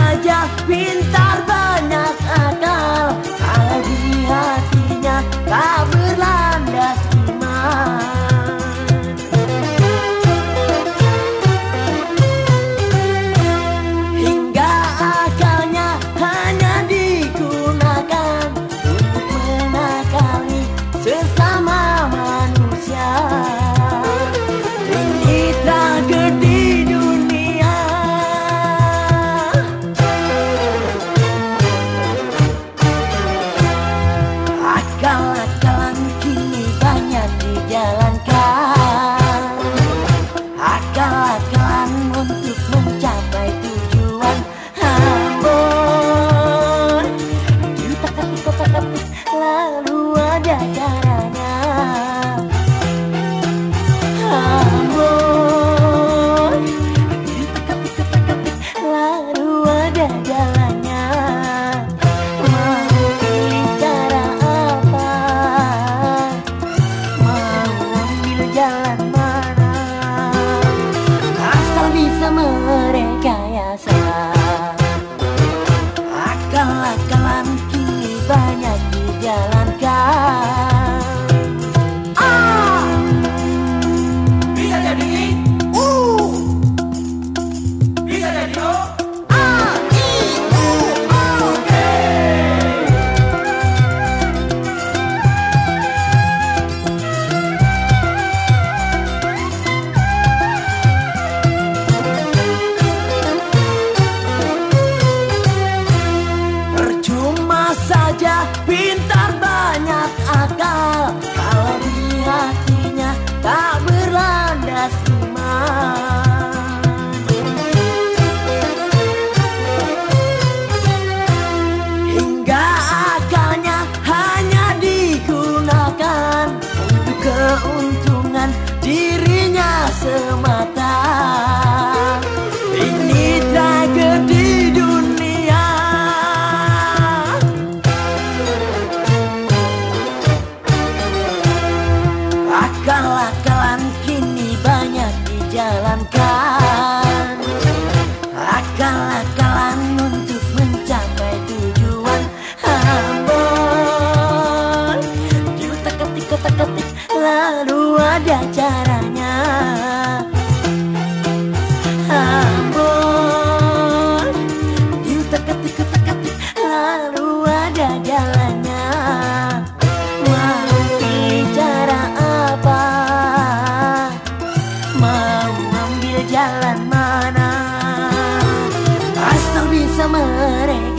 saja pintar banyak akal, kalau di hatinya tak berlandas iman. Hingga akalnya hanya digunakan untuk menakali sesama manusia. Ini tragedi dunia. Akal-akalan kini banyak dijalankan, akal-akalan untuk mencapai tujuan. Ambon diutak-atik kotak-atik lalu ada caranya. Ambon diutak-atik kotak-atik lalu ada jalannya. Mau pilih cara apa? Mau ambil jalan mana? Asal bisa merekayasa. Akal-akalan kini banyak dijalankan. Bisa jadi bisa jadi Percuma saja pintar banyak akal, kalau di hatinya tak berlandas iman. Hingga akalnya hanya digunakan untuk keuntungan dirinya semata. Ini tragedi dunia. Akal-akalan kini banyak dijalankan, akal-akalan untuk mencapai tujuan. Ambon diutak-atik kotak-atik lalu ada caranya. Ambon diutak-atik kotak-atik lalu ada jalannya. Mau pilih cara apa? Mau ambil jalan mana? Asal bisa mereka